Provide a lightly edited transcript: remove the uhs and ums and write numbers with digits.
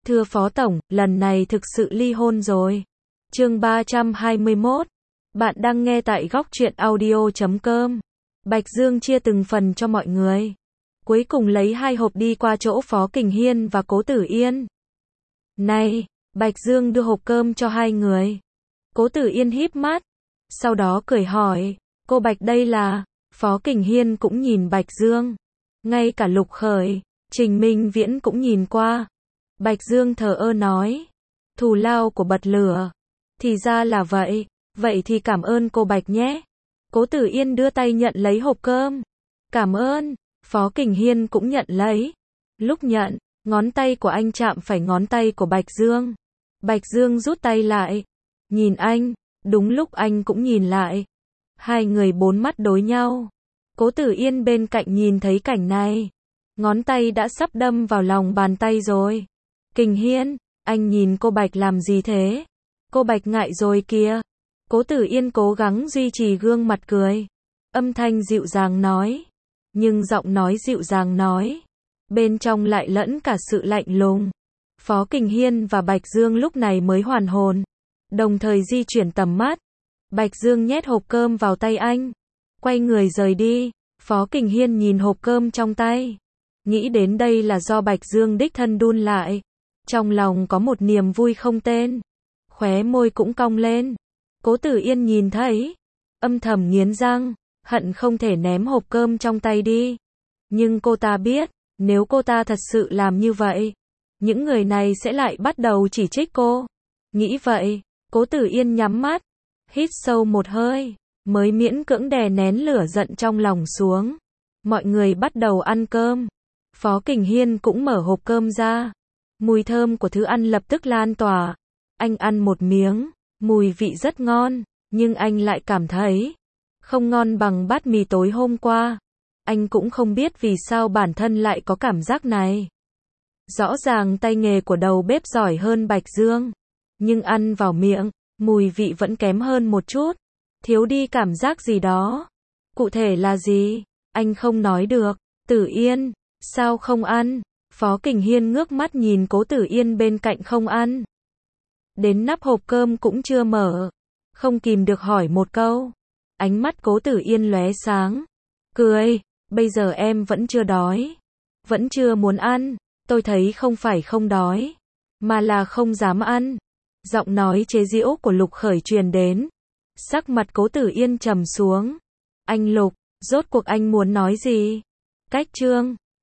Thưa Phó Tổng, lần này thực sự ly hôn rồi. Chương 321. Bạn đang nghe tại góc truyện audio.com. Bạch Dương chia từng phần cho mọi người. Cuối cùng lấy 2 hộp đi qua chỗ Phó Kình Hiên và Cố Tử Yên. Này, Bạch Dương đưa hộp cơm cho 2 người. Cố Tử Yên híp mắt. Sau đó cười hỏi, cô Bạch đây là... Phó Kình Hiên cũng nhìn Bạch Dương. Ngay cả Lục Khởi, Trình Minh Viễn cũng nhìn qua. Bạch Dương thờ ơ nói, thù lao của bật lửa. Thì ra là vậy, vậy thì cảm ơn cô Bạch nhé. Cố Tử Yên đưa tay nhận lấy hộp cơm. Cảm ơn, Phó Kình Hiên cũng nhận lấy. Lúc nhận, ngón tay của anh chạm phải ngón tay của Bạch Dương. Bạch Dương rút tay lại. Nhìn anh, đúng lúc anh cũng nhìn lại. 2 người 4 mắt đối nhau. Cố Tử Yên bên cạnh nhìn thấy cảnh này. Ngón tay đã sắp đâm vào lòng bàn tay rồi. Kình Hiên, anh nhìn cô Bạch làm gì thế? Cô Bạch ngại rồi kìa. Cố Tử Yên cố gắng duy trì gương mặt cười. Âm thanh dịu dàng nói. Nhưng giọng nói dịu dàng nói. Bên trong lại lẫn cả sự lạnh lùng. Phó Kình Hiên và Bạch Dương lúc này mới hoàn hồn. Đồng thời di chuyển tầm mắt. Bạch Dương nhét hộp cơm vào tay anh. Quay người rời đi. Phó Kình Hiên nhìn hộp cơm trong tay. Nghĩ đến đây là do Bạch Dương đích thân đun lại. Trong lòng có một niềm vui không tên. Khóe môi cũng cong lên. Cố Tử Yên nhìn thấy. Âm thầm nghiến răng. Hận không thể ném hộp cơm trong tay đi. Nhưng cô ta biết. Nếu cô ta thật sự làm như vậy. Những người này sẽ lại bắt đầu chỉ trích cô. Nghĩ vậy. Cố Tử Yên nhắm mắt. Hít sâu một hơi. Mới miễn cưỡng đè nén lửa giận trong lòng xuống. Mọi người bắt đầu ăn cơm. Phó Kình Hiên cũng mở hộp cơm ra. Mùi thơm của thứ ăn lập tức lan tỏa. Anh ăn một miếng. Mùi vị rất ngon. Nhưng anh lại cảm thấy không ngon bằng bát mì tối hôm qua. Anh cũng không biết vì sao bản thân lại có cảm giác này. Rõ ràng tay nghề của đầu bếp giỏi hơn Bạch Dương. Nhưng ăn vào miệng, mùi vị vẫn kém hơn một chút. Thiếu đi cảm giác gì đó. Cụ thể là gì? Anh không nói được. Tử Yên, sao không ăn? Phó Kình Hiên ngước mắt nhìn Cố Tử Yên bên cạnh không ăn. Đến nắp hộp cơm cũng chưa mở. Không kìm được hỏi một câu. Ánh mắt Cố Tử Yên lóe sáng. Cười, bây giờ em vẫn chưa đói. Vẫn chưa muốn ăn. Tôi thấy không phải không đói. Mà là không dám ăn. Giọng nói chế giễu của Lục Khởi truyền đến. Sắc mặt Cố Tử Yên trầm xuống. Anh Lục, rốt cuộc anh muốn nói gì? Cách chương